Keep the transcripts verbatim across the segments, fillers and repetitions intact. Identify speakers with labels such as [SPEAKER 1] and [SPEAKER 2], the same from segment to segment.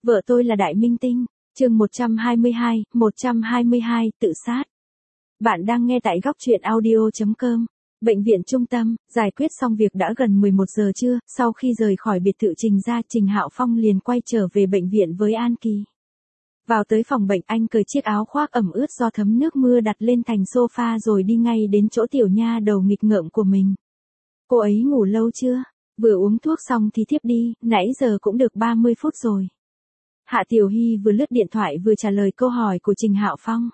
[SPEAKER 1] Vợ tôi là đại minh tinh. Chương một trăm hai mươi hai, một trăm hai mươi hai, tự sát. Bạn đang nghe tại góc truyện audio chấm com. Bệnh viện trung tâm, giải quyết xong việc đã gần mười một giờ trưa, sau khi rời khỏi biệt thự Trình gia, Trình Hạo Phong liền quay trở về bệnh viện với An Kỳ. Vào tới phòng bệnh, anh cởi chiếc áo khoác ẩm ướt do thấm nước mưa đặt lên thành sofa rồi đi ngay đến chỗ tiểu nha đầu nghịch ngợm của mình. Cô ấy ngủ lâu chưa? Vừa uống thuốc xong thì thiếp đi, nãy giờ cũng được ba mươi phút rồi. Hạ Tiểu Hy vừa lướt điện thoại vừa trả lời câu hỏi của Trình Hạo Phong.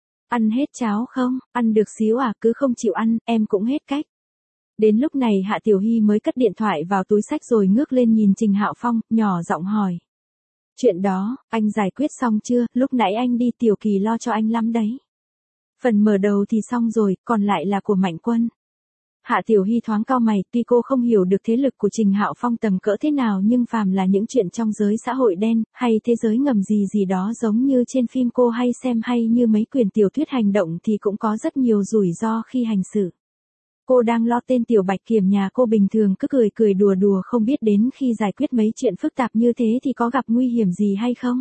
[SPEAKER 1] Ăn hết cháo không? Ăn được xíu à, cứ không chịu ăn, em cũng hết cách. Đến lúc này Hạ Tiểu Hy mới cất điện thoại vào túi xách rồi ngước lên nhìn Trình Hạo Phong, nhỏ giọng hỏi. Chuyện đó, anh giải quyết xong chưa? Lúc nãy anh đi Tiểu Kỳ lo cho anh lắm đấy. Phần mở đầu thì xong rồi, còn lại là của Mạnh Quân. Hạ Tiểu Hy thoáng cau mày, tuy cô không hiểu được thế lực của Trình Hạo Phong tầm cỡ thế nào nhưng phàm là những chuyện trong giới xã hội đen, hay thế giới ngầm gì gì đó giống như trên phim cô hay xem hay như mấy quyển tiểu thuyết hành động thì cũng có rất nhiều rủi ro khi hành xử. Cô đang lo tên Tiểu Bạch Kiểm nhà cô bình thường cứ cười cười đùa đùa không biết đến khi giải quyết mấy chuyện phức tạp như thế thì có gặp nguy hiểm gì hay không.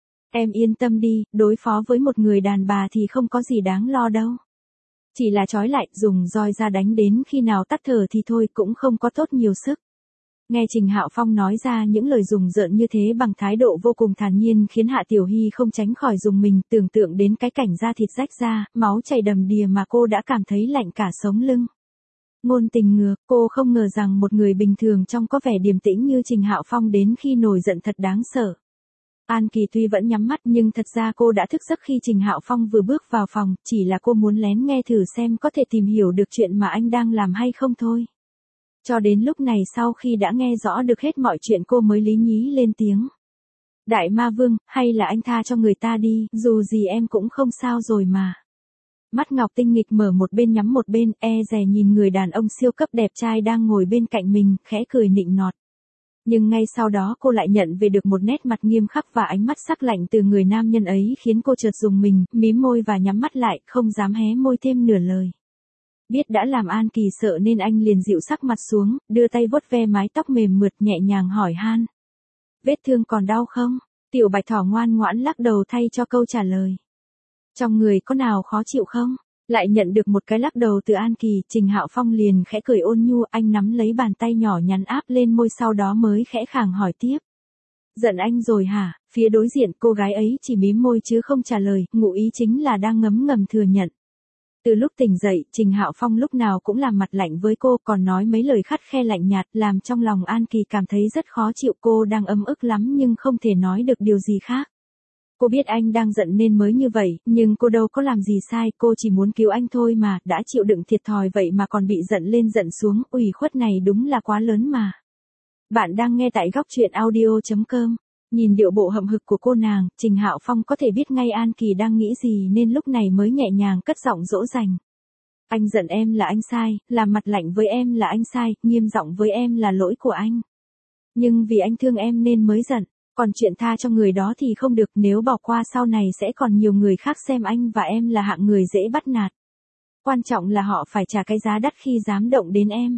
[SPEAKER 1] Em yên tâm đi, đối phó với một người đàn bà thì không có gì đáng lo đâu. Chỉ là trói lại, dùng roi ra đánh đến khi nào tắt thở thì thôi, cũng không có tốt nhiều sức. Nghe Trình Hạo Phong nói ra những lời rùng rợn như thế bằng thái độ vô cùng thản nhiên khiến Hạ Tiểu Hy không tránh khỏi rùng mình, tưởng tượng đến cái cảnh da thịt rách ra, máu chảy đầm đìa mà cô đã cảm thấy lạnh cả sống lưng. Ngôn tình ngược, cô không ngờ rằng một người bình thường trông có vẻ điềm tĩnh như Trình Hạo Phong đến khi nổi giận thật đáng sợ. An Kỳ tuy vẫn nhắm mắt nhưng thật ra cô đã thức giấc khi Trình Hạo Phong vừa bước vào phòng, chỉ là cô muốn lén nghe thử xem có thể tìm hiểu được chuyện mà anh đang làm hay không thôi. Cho đến lúc này sau khi đã nghe rõ được hết mọi chuyện cô mới lý nhí lên tiếng. Đại ma vương, hay là anh tha cho người ta đi, dù gì em cũng không sao rồi mà. Mắt ngọc tinh nghịch mở một bên nhắm một bên, e dè nhìn người đàn ông siêu cấp đẹp trai đang ngồi bên cạnh mình, khẽ cười nịnh nọt. Nhưng ngay sau đó cô lại nhận về được một nét mặt nghiêm khắc và ánh mắt sắc lạnh từ người nam nhân ấy khiến cô chợt rùng mình, mím môi và nhắm mắt lại, không dám hé môi thêm nửa lời. Biết đã làm An Kỳ sợ nên anh liền dịu sắc mặt xuống, đưa tay vuốt ve mái tóc mềm mượt nhẹ nhàng hỏi han. Vết thương còn đau không? Tiểu Bạch Thỏ ngoan ngoãn lắc đầu thay cho câu trả lời. Trong người có nào khó chịu không? Lại nhận được một cái lắc đầu từ An Kỳ, Trình Hạo Phong liền khẽ cười ôn nhu, anh nắm lấy bàn tay nhỏ nhắn áp lên môi sau đó mới khẽ khàng hỏi tiếp. Giận anh rồi hả? Phía đối diện cô gái ấy chỉ mím môi chứ không trả lời, ngụ ý chính là đang ngấm ngầm thừa nhận. Từ lúc tỉnh dậy, Trình Hạo Phong lúc nào cũng làm mặt lạnh với cô, còn nói mấy lời khắt khe lạnh nhạt, làm trong lòng An Kỳ cảm thấy rất khó chịu. Cô đang ấm ức lắm nhưng không thể nói được điều gì khác. Cô biết anh đang giận nên mới như vậy, nhưng cô đâu có làm gì sai, cô chỉ muốn cứu anh thôi mà, đã chịu đựng thiệt thòi vậy mà còn bị giận lên giận xuống, ủy khuất này đúng là quá lớn mà. Bạn đang nghe tại góc truyện audio chấm com. Nhìn điệu bộ hậm hực của cô nàng, Trình Hạo Phong có thể biết ngay An Kỳ đang nghĩ gì nên lúc này mới nhẹ nhàng cất giọng dỗ dành. Anh giận em là anh sai, làm mặt lạnh với em là anh sai, nghiêm giọng với em là lỗi của anh. Nhưng vì anh thương em nên mới giận. Còn chuyện tha cho người đó thì không được, nếu bỏ qua sau này sẽ còn nhiều người khác xem anh và em là hạng người dễ bắt nạt. Quan trọng là họ phải trả cái giá đắt khi dám động đến em.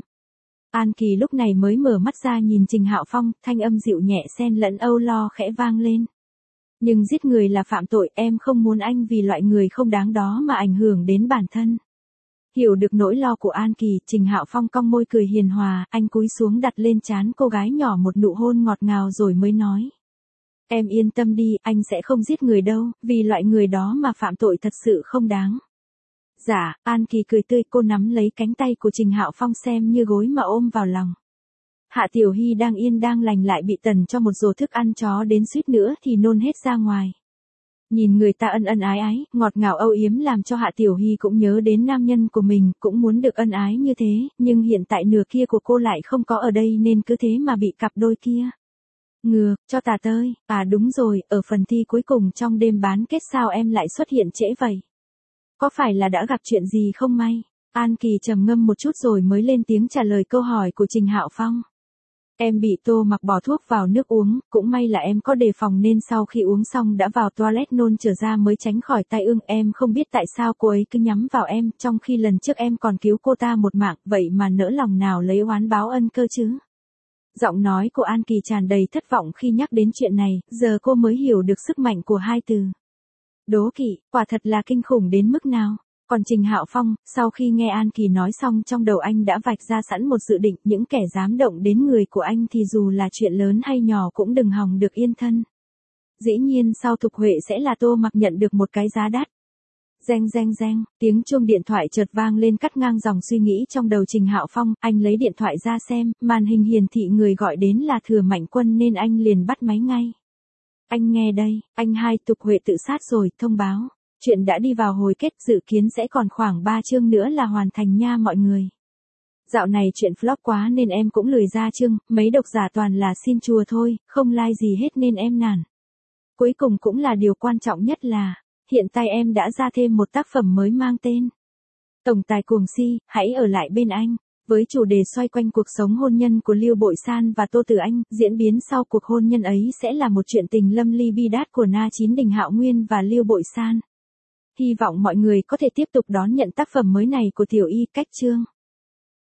[SPEAKER 1] An Kỳ lúc này mới mở mắt ra nhìn Trình Hạo Phong, thanh âm dịu nhẹ xen lẫn âu lo khẽ vang lên. Nhưng giết người là phạm tội, em không muốn anh vì loại người không đáng đó mà ảnh hưởng đến bản thân. Hiểu được nỗi lo của An Kỳ, Trình Hạo Phong cong môi cười hiền hòa, anh cúi xuống đặt lên trán cô gái nhỏ một nụ hôn ngọt ngào rồi mới nói. Em yên tâm đi, anh sẽ không giết người đâu, vì loại người đó mà phạm tội thật sự không đáng. Dạ, An Kỳ cười tươi, cô nắm lấy cánh tay của Trình Hạo Phong xem như gối mà ôm vào lòng. Hạ Tiểu Hy đang yên đang lành lại bị tần cho một rổ thức ăn chó đến suýt nữa thì nôn hết ra ngoài. Nhìn người ta ân ân ái ái, ngọt ngào âu yếm làm cho Hạ Tiểu Hy cũng nhớ đến nam nhân của mình, cũng muốn được ân ái như thế, nhưng hiện tại nửa kia của cô lại không có ở đây nên cứ thế mà bị cặp đôi kia. Ngược, cho tà tơi, à đúng rồi, ở phần thi cuối cùng trong đêm bán kết sao em lại xuất hiện trễ vậy? Có phải là đã gặp chuyện gì không may? An Kỳ trầm ngâm một chút rồi mới lên tiếng trả lời câu hỏi của Trình Hạo Phong. Em bị Tô Mặc bỏ thuốc vào nước uống, cũng may là em có đề phòng nên sau khi uống xong đã vào toilet nôn trở ra mới tránh khỏi tai ương. Em không biết tại sao cô ấy cứ nhắm vào em, trong khi lần trước em còn cứu cô ta một mạng, vậy mà nỡ lòng nào lấy oán báo ân cơ chứ? Giọng nói của An Kỳ tràn đầy thất vọng khi nhắc đến chuyện này, giờ cô mới hiểu được sức mạnh của hai từ. Đố kỵ, quả thật là kinh khủng đến mức nào. Còn Trình Hạo Phong, sau khi nghe An Kỳ nói xong trong đầu anh đã vạch ra sẵn một dự định, những kẻ dám động đến người của anh thì dù là chuyện lớn hay nhỏ cũng đừng hòng được yên thân. Dĩ nhiên sau Thục Huệ sẽ là Tô Mặc nhận được một cái giá đắt. Reng reng reng, tiếng chuông điện thoại chợt vang lên cắt ngang dòng suy nghĩ trong đầu Trình Hạo Phong, anh lấy điện thoại ra xem, màn hình hiển thị người gọi đến là Thừa Mạnh Quân nên anh liền bắt máy ngay. Anh nghe đây, anh hai Thục Huệ tự sát rồi, thông báo. Chuyện đã đi vào hồi kết, dự kiến sẽ còn khoảng ba chương nữa là hoàn thành nha mọi người. Dạo này chuyện flop quá nên em cũng lười ra chương, mấy độc giả toàn là xin chùa thôi, không like gì hết nên em nản. Cuối cùng cũng là điều quan trọng nhất là, hiện tại em đã ra thêm một tác phẩm mới mang tên Tổng tài cuồng si, hãy ở lại bên anh. Với chủ đề xoay quanh cuộc sống hôn nhân của Lưu Bội San và Tô Tử Anh, diễn biến sau cuộc hôn nhân ấy sẽ là một chuyện tình lâm ly bi đát của Na Chín Đình Hạo Nguyên và Lưu Bội San. Hy vọng mọi người có thể tiếp tục đón nhận tác phẩm mới này của Tiểu Y Cách Chương.